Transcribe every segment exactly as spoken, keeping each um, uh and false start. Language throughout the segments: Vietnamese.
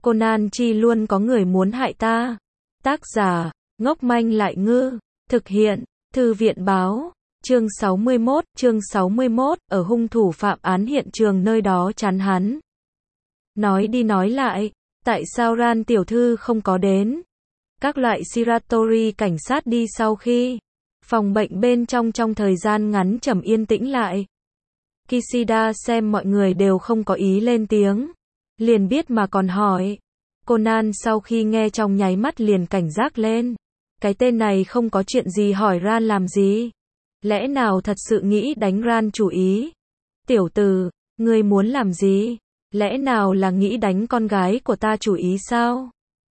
Conan chi luôn có người muốn hại ta. Tác giả, ngốc manh lại ngư. Thực hiện, Thư viện báo. Chương sáu mươi mốt, chương sáu mươi mốt, ở hung thủ phạm án hiện trường nơi đó chắn hắn. Nói đi nói lại, tại sao Ran tiểu thư không có đến? Các loại Shiratori cảnh sát đi sau khi phòng bệnh bên trong trong thời gian ngắn trầm yên tĩnh lại. Kishida xem mọi người đều không có ý lên tiếng, liền biết mà còn hỏi. Conan sau khi nghe trong nháy mắt liền cảnh giác lên. Cái tên này không có chuyện gì hỏi Ran làm gì? Lẽ nào thật sự nghĩ đánh Ran chủ ý? Tiểu tử, ngươi muốn làm gì? Lẽ nào là nghĩ đánh con gái của ta chủ ý sao?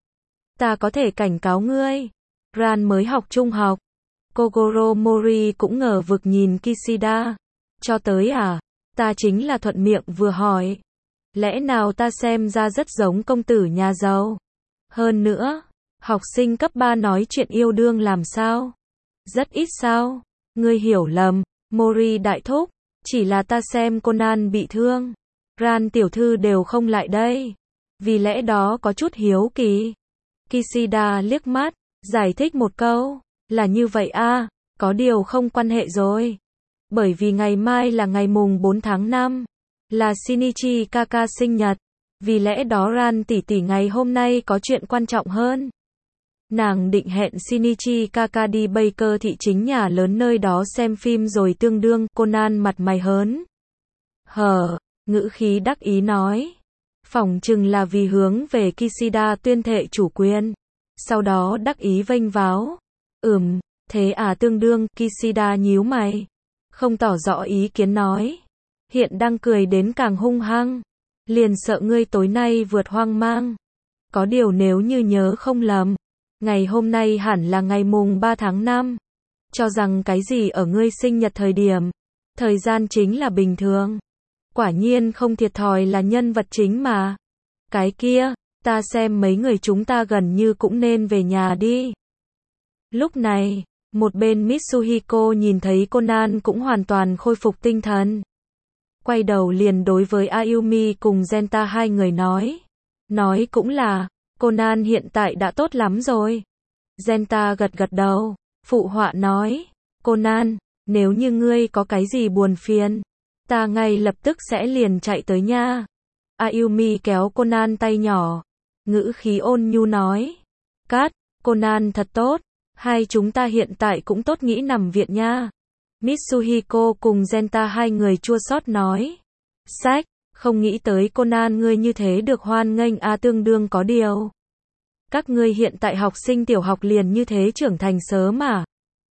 Ta có thể cảnh cáo ngươi. Ran mới học trung học. Kogoro Mori cũng ngờ vực nhìn Kishida. Cho tới à? Ta chính là thuận miệng vừa hỏi. Lẽ nào ta xem ra rất giống công tử nhà giàu? Hơn nữa, học sinh cấp ba nói chuyện yêu đương làm sao? Rất ít sao? Ngươi hiểu lầm, Mori đại thúc. Chỉ là ta xem Conan bị thương. Ran tiểu thư đều không lại đây. Vì lẽ đó có chút hiếu kỳ. Kishida liếc mắt, giải thích một câu. Là như vậy a, có điều không quan hệ rồi. Bởi vì ngày mai là ngày mùng bốn tháng năm. Là Shinichi Kaka sinh nhật. Vì lẽ đó Ran tỷ tỷ ngày hôm nay có chuyện quan trọng hơn. Nàng định hẹn Shinichi Kaka đi Baker thị chính nhà lớn nơi đó xem phim rồi tương đương. Conan mặt mày hớn hở, ngữ khí đắc ý nói. Phỏng chừng là vì hướng về Kishida tuyên thệ chủ quyền. Sau đó đắc ý vênh váo. Ừm, thế à tương đương. Kishida nhíu mày, không tỏ rõ ý kiến nói. Hiện đang cười đến càng hung hăng. Liền sợ ngươi tối nay vượt hoang mang. Có điều nếu như nhớ không lầm, ngày hôm nay hẳn là ngày mùng ba tháng năm. Cho rằng cái gì ở ngươi sinh nhật thời điểm. Thời gian chính là bình thường. Quả nhiên không thiệt thòi là nhân vật chính mà. Cái kia, ta xem mấy người chúng ta gần như cũng nên về nhà đi. Lúc này, một bên Mitsuhiko nhìn thấy Conan cũng hoàn toàn khôi phục tinh thần. Quay đầu liền đối với Ayumi cùng Genta hai người nói. Nói cũng là, Conan hiện tại đã tốt lắm rồi. Genta gật gật đầu, phụ họa nói. Conan, nếu như ngươi có cái gì buồn phiền, ta ngay lập tức sẽ liền chạy tới nha. Ayumi kéo Conan tay nhỏ, ngữ khí ôn nhu nói. Cát, Conan thật tốt, hai chúng ta hiện tại cũng tốt nghĩ nằm viện nha. Mitsuhiko cùng Genta hai người chua xót nói. Sách, không nghĩ tới Conan ngươi như thế được hoan nghênh a à, tương đương có điều. Các ngươi hiện tại học sinh tiểu học liền như thế trưởng thành sớm mà.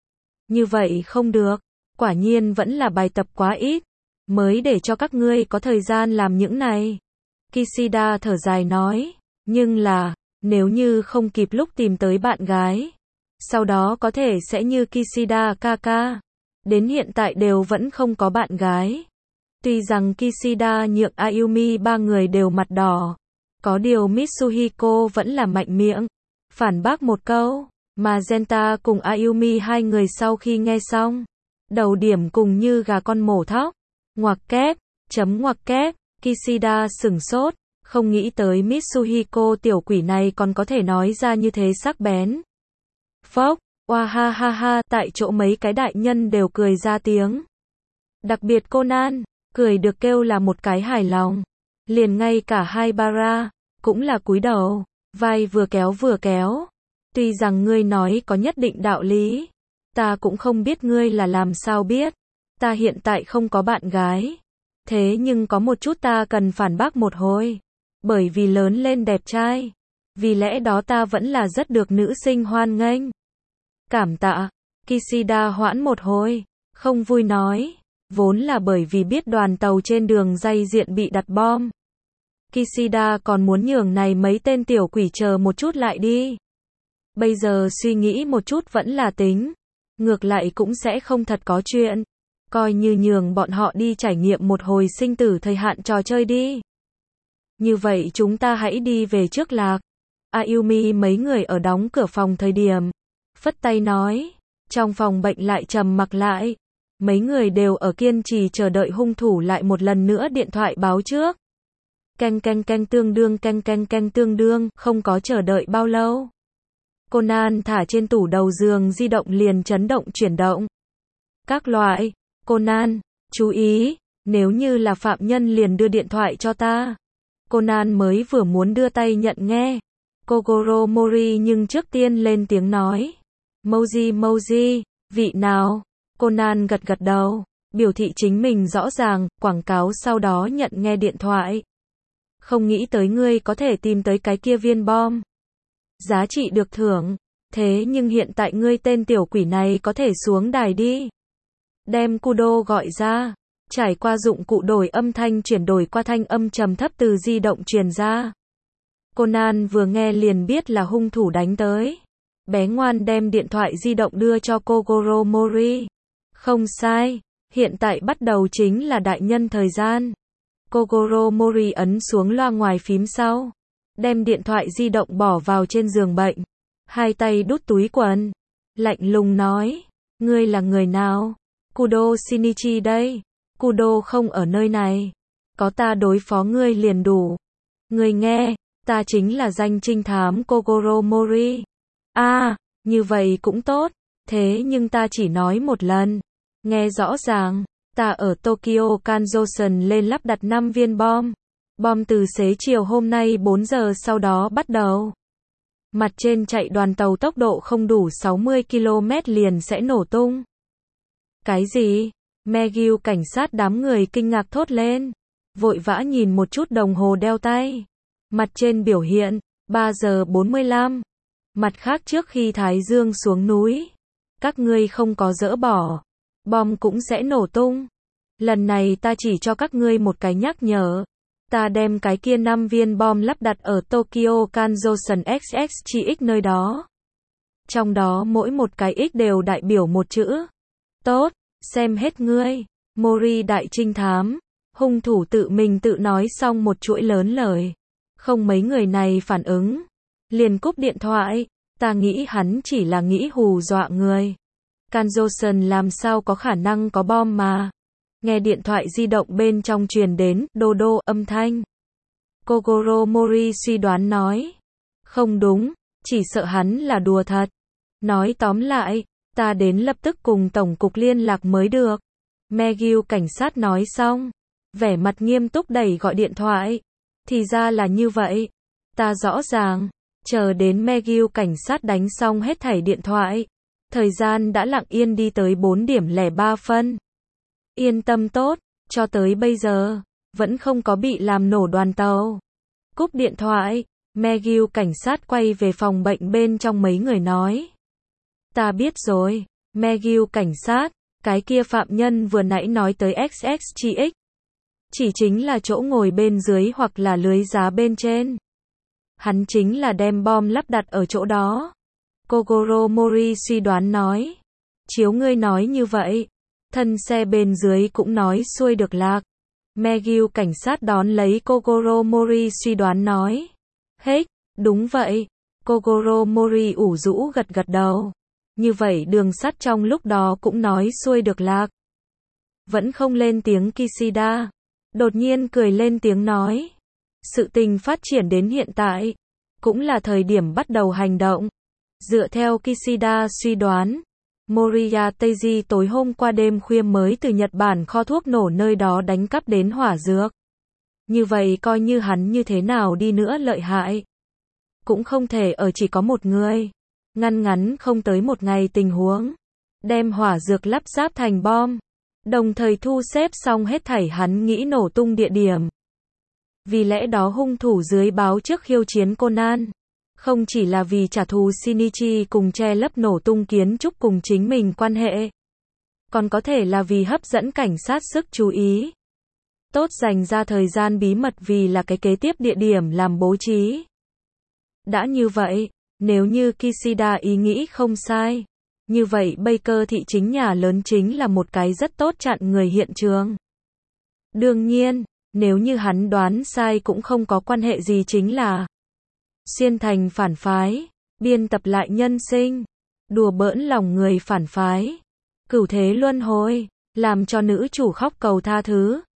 Như vậy không được, quả nhiên vẫn là bài tập quá ít, mới để cho các ngươi có thời gian làm những này. Kishida thở dài nói, nhưng là, nếu như không kịp lúc tìm tới bạn gái, sau đó có thể sẽ như Kishida Kaka. Đến hiện tại đều vẫn không có bạn gái. Tuy rằng Kishida nhượng Ayumi ba người đều mặt đỏ. Có điều Mitsuhiko vẫn là mạnh miệng. Phản bác một câu. Mà Genta cùng Ayumi hai người sau khi nghe xong. Đầu điểm cùng như gà con mổ thóc. Ngoặc kép, chấm ngoặc kép. Kishida sửng sốt. Không nghĩ tới Mitsuhiko tiểu quỷ này còn có thể nói ra như thế sắc bén. Phốc. Oa ha ha ha, tại chỗ mấy cái đại nhân đều cười ra tiếng. Đặc biệt Conan, cười được kêu là một cái hài lòng. Liền ngay cả hai bara, cũng là cúi đầu, vai vừa kéo vừa kéo. Tuy rằng ngươi nói có nhất định đạo lý, ta cũng không biết ngươi là làm sao biết. Ta hiện tại không có bạn gái. Thế nhưng có một chút ta cần phản bác một hồi. Bởi vì lớn lên đẹp trai. Vì lẽ đó ta vẫn là rất được nữ sinh hoan nghênh. Cảm tạ. Kishida hoãn một hồi, không vui nói. Vốn là bởi vì biết đoàn tàu trên đường dây diện bị đặt bom. Kishida còn muốn nhường này mấy tên tiểu quỷ chờ một chút lại đi. Bây giờ suy nghĩ một chút vẫn là tính. Ngược lại cũng sẽ không thật có chuyện. Coi như nhường bọn họ đi trải nghiệm một hồi sinh tử thời hạn trò chơi đi. Như vậy chúng ta hãy đi về trước lạc. Ayumi mấy người ở đóng cửa phòng thời điểm. Phất tay nói, trong phòng bệnh lại trầm mặc lại. Mấy người đều ở kiên trì chờ đợi hung thủ lại một lần nữa điện thoại báo trước. Canh canh canh tương đương canh canh canh tương đương, không có chờ đợi bao lâu. Conan thả trên tủ đầu giường di động liền chấn động chuyển động. Các loại, Conan, chú ý, nếu như là phạm nhân liền đưa điện thoại cho ta. Conan mới vừa muốn đưa tay nhận nghe. Kogoro Mori nhưng trước tiên lên tiếng nói. Moji Moji, vị nào? Conan gật gật đầu, biểu thị chính mình rõ ràng, quảng cáo sau đó nhận nghe điện thoại. Không nghĩ tới ngươi có thể tìm tới cái kia viên bom. Giá trị được thưởng. Thế nhưng hiện tại ngươi tên tiểu quỷ này có thể xuống đài đi. Đem Kudo gọi ra. Trải qua dụng cụ đổi âm thanh chuyển đổi qua thanh âm trầm thấp từ di động truyền ra. Conan vừa nghe liền biết là hung thủ đánh tới. Bé ngoan đem điện thoại di động đưa cho Kogoro Mori. Không sai, hiện tại bắt đầu chính là đại nhân thời gian. Kogoro Mori ấn xuống loa ngoài phím sau. Đem điện thoại di động bỏ vào trên giường bệnh. Hai tay đút túi quần. Lạnh lùng nói. Ngươi là người nào? Kudo Shinichi đây. Kudo không ở nơi này. Có ta đối phó ngươi liền đủ. Ngươi nghe, ta chính là danh trinh thám Kogoro Mori. À, như vậy cũng tốt. Thế nhưng ta chỉ nói một lần. Nghe rõ ràng, ta ở Tokyo Kanjosan lên lắp đặt năm viên bom. Bom từ xế chiều hôm nay bốn giờ sau đó bắt đầu. Mặt trên chạy đoàn tàu tốc độ không đủ sáu mươi ki lô mét liền sẽ nổ tung. Cái gì? McGill cảnh sát đám người kinh ngạc thốt lên. Vội vã nhìn một chút đồng hồ đeo tay. Mặt trên biểu hiện, ba giờ bốn mươi lăm. Mặt khác trước khi Thái Dương xuống núi. Các ngươi không có dỡ bỏ. Bom cũng sẽ nổ tung. Lần này ta chỉ cho các ngươi một cái nhắc nhở. Ta đem cái kia năm viên bom lắp đặt ở Tokyo Kanjosan ích ích giê ích nơi đó. Trong đó mỗi một cái X đều đại biểu một chữ. Tốt, xem hết ngươi. Mori đại trinh thám. Hung thủ tự mình tự nói xong một chuỗi lớn lời. Không mấy người này phản ứng. Liền cúp điện thoại. Ta nghĩ hắn chỉ là nghĩ hù dọa người. Kanjosan làm sao có khả năng có bom mà. Nghe điện thoại di động bên trong truyền đến, đô đô âm thanh. Kogoro Mori suy đoán nói. Không đúng, chỉ sợ hắn là đùa thật. Nói tóm lại, ta đến lập tức cùng tổng cục liên lạc mới được. McGill cảnh sát nói xong. Vẻ mặt nghiêm túc đẩy gọi điện thoại. Thì ra là như vậy. Ta rõ ràng. Chờ đến McGill cảnh sát đánh xong hết thảy điện thoại. Thời gian đã lặng yên đi tới bốn điểm lẻ ba phân. Yên tâm tốt, cho tới bây giờ, vẫn không có bị làm nổ đoàn tàu. Cúp điện thoại, McGill cảnh sát quay về phòng bệnh bên trong mấy người nói. Ta biết rồi, McGill cảnh sát, cái kia phạm nhân vừa nãy nói tới ích ích giê ích. Chỉ chính là chỗ ngồi bên dưới hoặc là lưới giá bên trên. Hắn chính là đem bom lắp đặt ở chỗ đó. Kogoro Mori suy đoán nói. Chiếu ngươi nói như vậy. Thân xe bên dưới cũng nói xuôi được lạc. McGill cảnh sát đón lấy Kogoro Mori suy đoán nói. Hết, đúng vậy. Kogoro Mori ủ rũ gật gật đầu. Như vậy đường sắt trong lúc đó cũng nói xuôi được lạc. Vẫn không lên tiếng Kishida. Đột nhiên cười lên tiếng nói. Sự tình phát triển đến hiện tại. Cũng là thời điểm bắt đầu hành động. Dựa theo Kishida suy đoán. Moriya Teiji tối hôm qua đêm khuya mới từ Nhật Bản kho thuốc nổ nơi đó đánh cắp đến hỏa dược. Như vậy coi như hắn như thế nào đi nữa lợi hại. Cũng không thể ở chỉ có một người. Ngăn ngắn không tới một ngày tình huống. Đem hỏa dược lắp ráp thành bom. Đồng thời thu xếp xong hết thảy hắn nghĩ nổ tung địa điểm. Vì lẽ đó hung thủ dưới báo trước khiêu chiến Conan. Không chỉ là vì trả thù Shinichi cùng che lấp nổ tung kiến trúc cùng chính mình quan hệ. Còn có thể là vì hấp dẫn cảnh sát sức chú ý. Tốt dành ra thời gian bí mật vì là cái kế tiếp địa điểm làm bố trí. Đã như vậy, nếu như Kishida ý nghĩ không sai. Như vậy Baker thị chính nhà lớn chính là một cái rất tốt chặn người hiện trường. Đương nhiên, nếu như hắn đoán sai cũng không có quan hệ gì chính là xuyên thành phản phái, biên tập lại nhân sinh, đùa bỡn lòng người phản phái, cửu thế luân hồi, làm cho nữ chủ khóc cầu tha thứ.